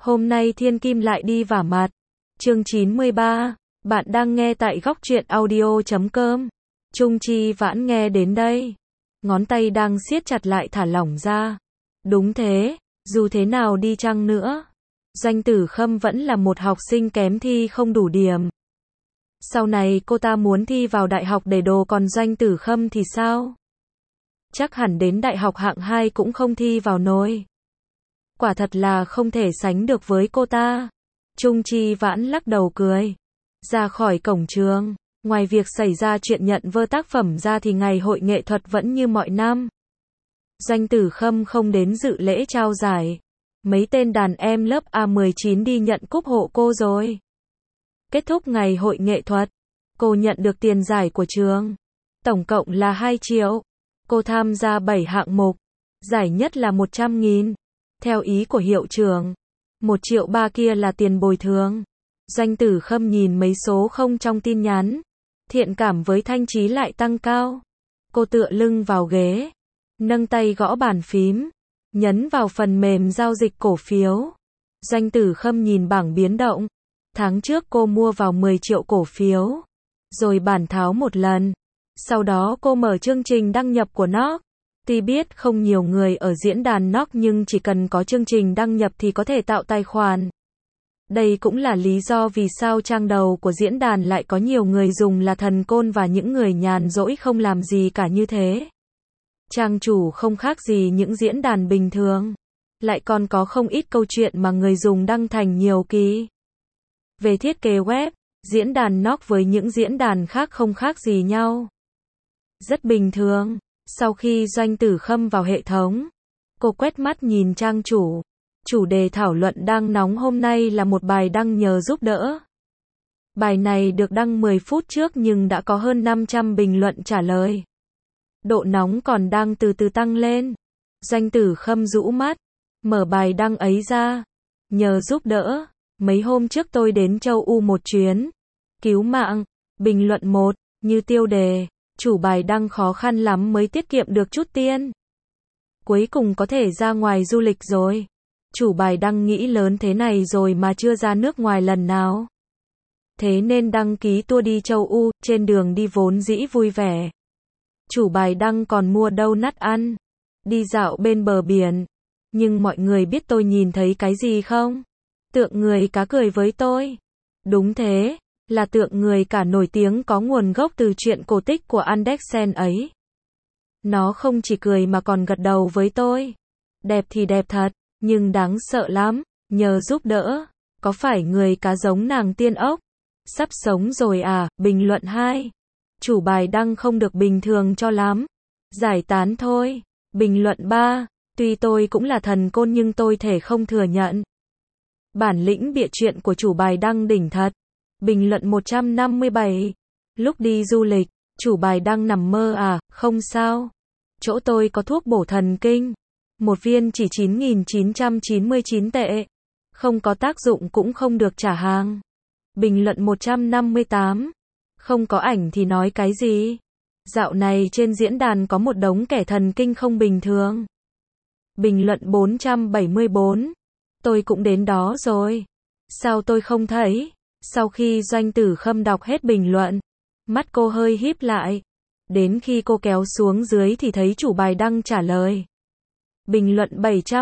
Hôm nay thiên kim lại đi vả mặt. Chương 93. Bạn đang nghe tại góc truyện audio.com. Trung Chi Vãn nghe đến đây. Ngón tay đang siết chặt lại thả lỏng ra. Đúng thế, dù thế nào đi chăng nữa. Doanh Tử Khâm vẫn là một học sinh kém thi không đủ điểm. Sau này cô ta muốn thi vào đại học để đồ, còn Doanh Tử Khâm thì sao? Chắc hẳn đến đại học hạng 2 cũng không thi vào nổi. Quả thật là không thể sánh được với cô ta. Trung Chi Vãn lắc đầu cười. Ra khỏi cổng trường, ngoài việc xảy ra chuyện nhận vơ tác phẩm ra thì ngày hội nghệ thuật vẫn như mọi năm. Doanh Tử Khâm không đến dự lễ trao giải. Mấy tên đàn em lớp A19 đi nhận cúp hộ cô rồi. Kết thúc ngày hội nghệ thuật, cô nhận được tiền giải của trường. Tổng cộng là 2 triệu. Cô tham gia 7 hạng mục. Giải nhất là 100.000. Theo ý của hiệu trưởng, 1,3 triệu kia là tiền bồi thường. Doanh Tử Khâm nhìn mấy số không trong tin nhắn. Thiện cảm với Thanh Chí lại tăng cao. Cô tựa lưng vào ghế, nâng tay gõ bàn phím, nhấn vào phần mềm giao dịch cổ phiếu. Doanh Tử Khâm nhìn bảng biến động. Tháng trước cô mua vào 10 triệu cổ phiếu, rồi bản tháo một lần. Sau đó cô mở chương trình đăng nhập của nó. Tuy biết không nhiều người ở diễn đàn NOC nhưng chỉ cần có chương trình đăng nhập thì có thể tạo tài khoản. Đây cũng là lý do vì sao trang đầu của diễn đàn lại có nhiều người dùng là thần côn và những người nhàn rỗi không làm gì cả như thế. Trang chủ không khác gì những diễn đàn bình thường. Lại còn có không ít câu chuyện mà người dùng đăng thành nhiều kỳ. Về thiết kế web, diễn đàn NOC với những diễn đàn khác không khác gì nhau. Rất bình thường. Sau khi Doanh Tử Khâm vào hệ thống, cô quét mắt nhìn trang chủ. Chủ đề thảo luận đang nóng hôm nay là một bài đăng nhờ giúp đỡ. Bài này được đăng 10 phút trước nhưng đã có hơn 500 bình luận trả lời. Độ nóng còn đang từ từ tăng lên. Doanh Tử Khâm rũ mắt, mở bài đăng ấy ra. Nhờ giúp đỡ. Mấy hôm trước tôi đến châu Âu một chuyến. Cứu mạng. Bình luận 1, như tiêu đề. Chủ bài đăng khó khăn lắm mới tiết kiệm được chút tiền. Cuối cùng có thể ra ngoài du lịch rồi. Chủ bài đăng nghĩ lớn thế này rồi mà chưa ra nước ngoài lần nào. Thế nên đăng ký tour đi châu Âu, trên đường đi vốn dĩ vui vẻ. Chủ bài đăng còn mua donut ăn. Đi dạo bên bờ biển. Nhưng mọi người biết tôi nhìn thấy cái gì không? Tượng người cá cười với tôi. Đúng thế, là tượng người cá nổi tiếng có nguồn gốc từ truyện cổ tích của Andersen ấy. Nó không chỉ cười mà còn gật đầu với tôi. Đẹp thì đẹp thật, nhưng đáng sợ lắm. Nhờ giúp đỡ. Có phải người cá giống nàng tiên ốc? Sắp sống rồi à? Bình luận 2. Chủ bài đăng không được bình thường cho lắm. Giải tán thôi. Bình luận 3. Tuy tôi cũng là thần côn nhưng tôi thể không thừa nhận. Bản lĩnh bịa chuyện của chủ bài đăng đỉnh thật. Bình luận 157. Lúc đi du lịch, chủ bài đăng nằm mơ à? Không sao. Chỗ tôi có thuốc bổ thần kinh. Một viên chỉ 9.999 tệ. Không có tác dụng cũng không được trả hàng. Bình luận 158. Không có ảnh thì nói cái gì? Dạo này trên diễn đàn có một đống kẻ thần kinh không bình thường. Bình luận 474. Tôi cũng đến đó rồi. Sao tôi không thấy? Sau khi Doanh Tử Khâm đọc hết bình luận, mắt cô hơi híp lại. Đến khi cô kéo xuống dưới thì thấy chủ bài đăng trả lời. Bình luận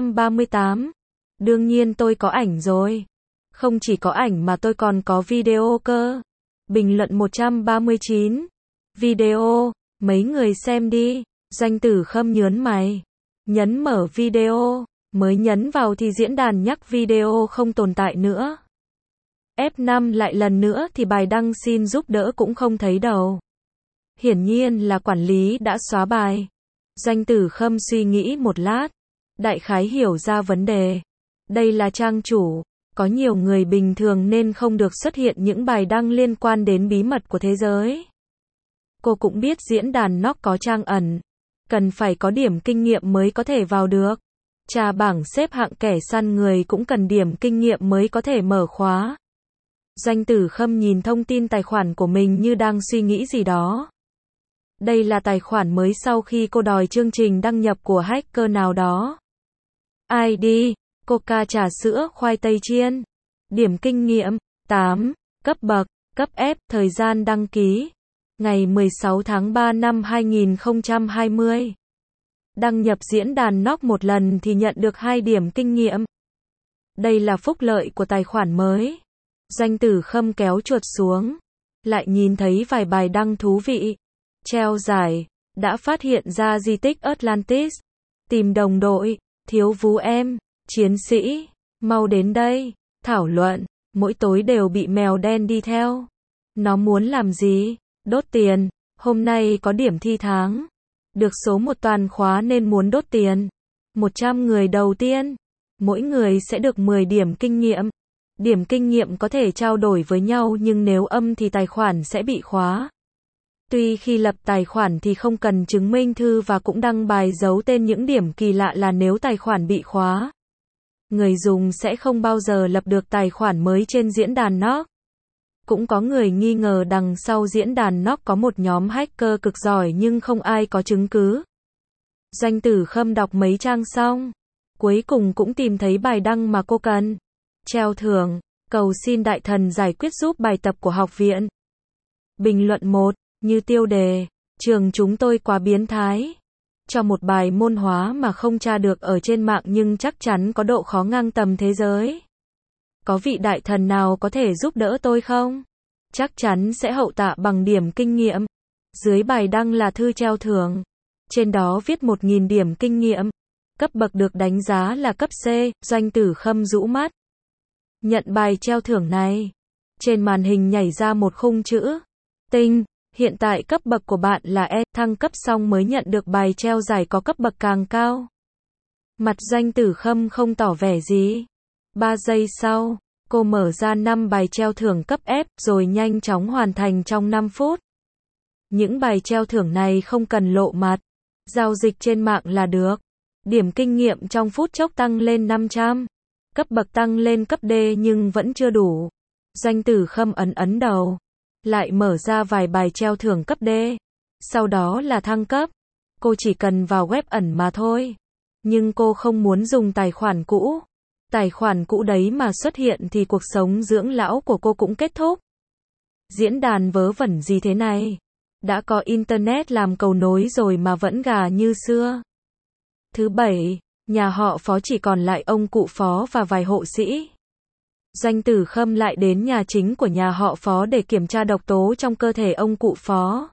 738. Đương nhiên tôi có ảnh rồi. Không chỉ có ảnh mà tôi còn có video cơ. Bình luận 139. Video, mấy người xem đi. Doanh Tử Khâm nhớn mày. Nhấn mở video. Mới nhấn vào thì diễn đàn nhắc video không tồn tại nữa. F5 lại lần nữa thì bài đăng xin giúp đỡ cũng không thấy đâu. Hiển nhiên là quản lý đã xóa bài. Doanh Tử Khâm suy nghĩ một lát. Đại khái hiểu ra vấn đề. Đây là trang chủ. Có nhiều người bình thường nên không được xuất hiện những bài đăng liên quan đến bí mật của thế giới. Cô cũng biết diễn đàn NOC có trang ẩn. Cần phải có điểm kinh nghiệm mới có thể vào được. Tra bảng xếp hạng kẻ săn người cũng cần điểm kinh nghiệm mới có thể mở khóa. Doanh Tử Khâm nhìn thông tin tài khoản của mình như đang suy nghĩ gì đó. Đây là tài khoản mới sau khi cô đòi chương trình đăng nhập của hacker nào đó. ID, Coca trà sữa khoai tây chiên. Điểm kinh nghiệm 8, cấp bậc, cấp F, thời gian đăng ký ngày 16 tháng 3 năm 2020. Đăng nhập diễn đàn NOC một lần thì nhận được 2 điểm kinh nghiệm. Đây là phúc lợi của tài khoản mới. Doanh Tử Khâm kéo chuột xuống, lại nhìn thấy vài bài đăng thú vị. Treo giải, đã phát hiện ra di tích Atlantis. Tìm đồng đội, thiếu vú em, chiến sĩ, mau đến đây, thảo luận, mỗi tối đều bị mèo đen đi theo. Nó muốn làm gì? Đốt tiền, hôm nay có điểm thi tháng. Được số 1 toàn khóa nên muốn đốt tiền. 100 người đầu tiên, mỗi người sẽ được 10 điểm kinh nghiệm. Điểm kinh nghiệm có thể trao đổi với nhau nhưng nếu âm thì tài khoản sẽ bị khóa. Tuy khi lập tài khoản thì không cần chứng minh thư và cũng đăng bài giấu tên, những điểm kỳ lạ là nếu tài khoản bị khóa, người dùng sẽ không bao giờ lập được tài khoản mới trên diễn đàn NOC. Cũng có người nghi ngờ đằng sau diễn đàn NOC có một nhóm hacker cực giỏi nhưng không ai có chứng cứ. Doanh Tử Khâm đọc mấy trang xong, cuối cùng cũng tìm thấy bài đăng mà cô cần. Treo thưởng, cầu xin đại thần giải quyết giúp bài tập của học viện. Bình luận 1, như tiêu đề, trường chúng tôi quá biến thái. Cho một bài môn hóa mà không tra được ở trên mạng nhưng chắc chắn có độ khó ngang tầm thế giới. Có vị đại thần nào có thể giúp đỡ tôi không? Chắc chắn sẽ hậu tạ bằng điểm kinh nghiệm. Dưới bài đăng là thư treo thưởng. Trên đó viết 1.000 điểm kinh nghiệm. Cấp bậc được đánh giá là cấp C. Doanh Tử Khâm rũ mắt. Nhận bài treo thưởng này. Trên màn hình nhảy ra một khung chữ. Tinh. Hiện tại cấp bậc của bạn là E. Thăng cấp xong mới nhận được bài treo giải có cấp bậc càng cao. Mặt Doanh Tử Khâm không tỏ vẻ gì. 3 giây sau, cô mở ra 5 bài treo thưởng cấp F rồi nhanh chóng hoàn thành trong 5 phút. Những bài treo thưởng này không cần lộ mặt. Giao dịch trên mạng là được. Điểm kinh nghiệm trong phút chốc tăng lên 500. Cấp bậc tăng lên cấp D nhưng vẫn chưa đủ. Doanh Tử Khâm ấn đầu. Lại mở ra vài bài treo thưởng cấp D. Sau đó là thăng cấp. Cô chỉ cần vào web ẩn mà thôi. Nhưng cô không muốn dùng tài khoản cũ. Tài khoản cũ đấy mà xuất hiện thì cuộc sống dưỡng lão của cô cũng kết thúc. Diễn đàn vớ vẩn gì thế này? Đã có internet làm cầu nối rồi mà vẫn gà như xưa. Thứ 7, nhà họ Phó chỉ còn lại ông cụ Phó và vài hộ sĩ. Doanh Tử Khâm lại đến nhà chính của nhà họ Phó để kiểm tra độc tố trong cơ thể ông cụ Phó.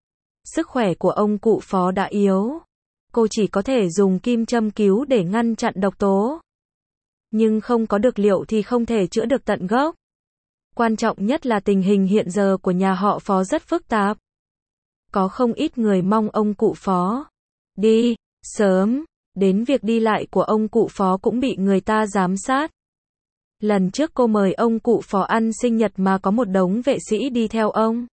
Sức khỏe của ông cụ Phó đã yếu. Cô chỉ có thể dùng kim châm cứu để ngăn chặn độc tố. Nhưng không có được liệu thì không thể chữa được tận gốc. Quan trọng nhất là tình hình hiện giờ của nhà họ Phó rất phức tạp. Có không ít người mong ông cụ Phó đi sớm, đến việc đi lại của ông cụ Phó cũng bị người ta giám sát. Lần trước cô mời ông cụ Phó ăn sinh nhật mà có một đống vệ sĩ đi theo ông.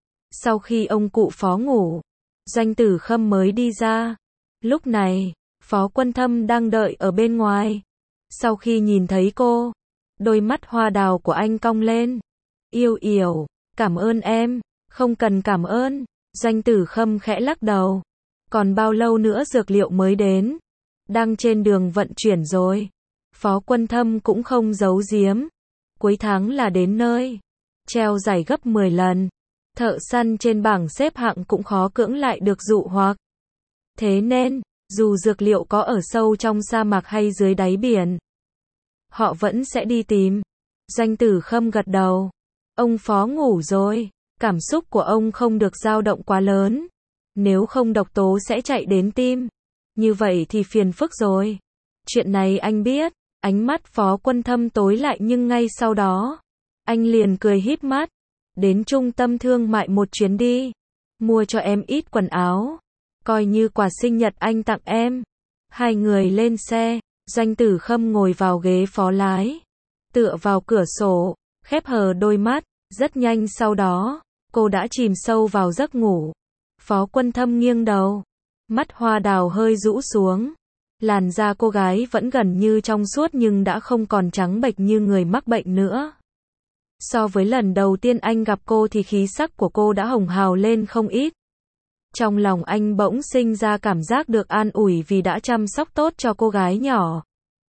Sau khi ông cụ Phó ngủ, Doanh Tử Khâm mới đi ra. Lúc này, Phó Quân Thâm đang đợi ở bên ngoài. Sau khi nhìn thấy cô, đôi mắt hoa đào của anh cong lên. Yêu Yểu, cảm ơn em. Không cần cảm ơn. Doanh Tử Khâm khẽ lắc đầu. Còn bao lâu nữa dược liệu mới đến? Đang trên đường vận chuyển rồi. Phó Quân Thâm cũng không giấu giếm. Cuối tháng là đến nơi. Treo giải gấp 10 lần. Thợ săn trên bảng xếp hạng cũng khó cưỡng lại được dụ hoặc. Thế nên, dù dược liệu có ở sâu trong sa mạc hay dưới đáy biển, họ vẫn sẽ đi tìm. Doanh Tử Khâm gật đầu. Ông Phó ngủ rồi. Cảm xúc của ông không được dao động quá lớn. Nếu không độc tố sẽ chạy đến tim. Như vậy thì phiền phức rồi. Chuyện này anh biết. Ánh mắt Phó Quân Thâm tối lại nhưng ngay sau đó, anh liền cười híp mắt. Đến trung tâm thương mại một chuyến đi. Mua cho em ít quần áo. Coi như quà sinh nhật anh tặng em. Hai người lên xe. Doanh Tử Khâm ngồi vào ghế phó lái. Tựa vào cửa sổ. Khép hờ đôi mắt. Rất nhanh sau đó, cô đã chìm sâu vào giấc ngủ. Phó Quân Thâm nghiêng đầu. Mắt hoa đào hơi rũ xuống. Làn da cô gái vẫn gần như trong suốt nhưng đã không còn trắng bệch như người mắc bệnh nữa. So với lần đầu tiên anh gặp cô thì khí sắc của cô đã hồng hào lên không ít. Trong lòng anh bỗng sinh ra cảm giác được an ủi vì đã chăm sóc tốt cho cô gái nhỏ.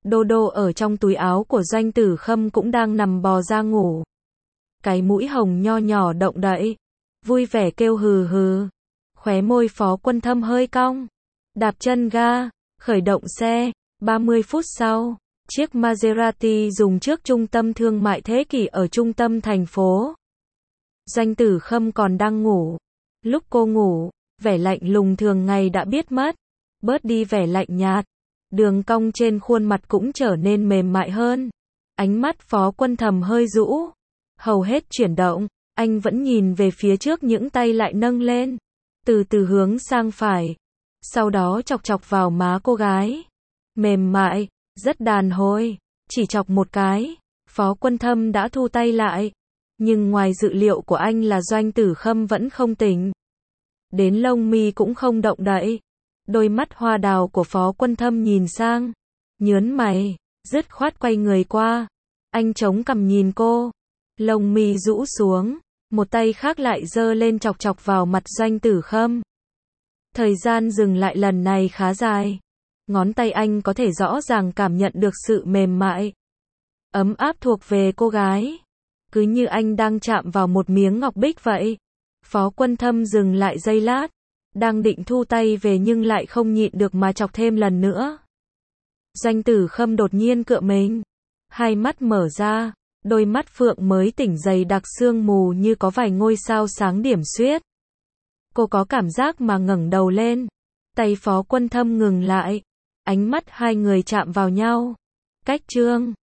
Đô đô ở trong túi áo của Doanh Tử Khâm cũng đang nằm bò ra ngủ. Cái mũi hồng nho nhỏ động đậy, vui vẻ kêu hừ hừ. Khóe môi Phó Quân Thâm hơi cong, đạp chân ga, khởi động xe. 30 phút sau, chiếc Maserati dùng trước trung tâm thương mại thế kỷ ở trung tâm thành phố. Doanh Tử Khâm còn đang ngủ. Lúc cô ngủ, vẻ lạnh lùng thường ngày đã biết mất, bớt đi vẻ lạnh nhạt. Đường cong trên khuôn mặt cũng trở nên mềm mại hơn. Ánh mắt Phó Quân Thâm hơi rũ, hầu hết chuyển động, anh vẫn nhìn về phía trước, những tay lại nâng lên, từ từ hướng sang phải, sau đó chọc chọc vào má cô gái. Mềm mại, rất đàn hồi, chỉ chọc một cái, Phó Quân Thâm đã thu tay lại. Nhưng ngoài dự liệu của anh là Doanh Tử Khâm vẫn không tỉnh. Đến lông mi cũng không động đậy. Đôi mắt hoa đào của Phó Quân Thâm nhìn sang, nhớn mày, dứt khoát quay người qua. Anh chống cằm nhìn cô, lông mi rũ xuống, một tay khác lại giơ lên chọc chọc vào mặt Doanh Tử Khâm. Thời gian dừng lại lần này khá dài. Ngón tay anh có thể rõ ràng cảm nhận được sự mềm mại, ấm áp thuộc về cô gái. Cứ như anh đang chạm vào một miếng ngọc bích vậy. Phó Quân Thâm dừng lại giây lát, đang định thu tay về nhưng lại không nhịn được mà chọc thêm lần nữa. Doanh Tử Khâm đột nhiên cựa mình, hai mắt mở ra, đôi mắt phượng mới tỉnh dày đặc sương mù như có vài ngôi sao sáng điểm xuyết. Cô có cảm giác mà ngẩng đầu lên, tay Phó Quân Thâm ngừng lại, ánh mắt hai người chạm vào nhau. Cách chương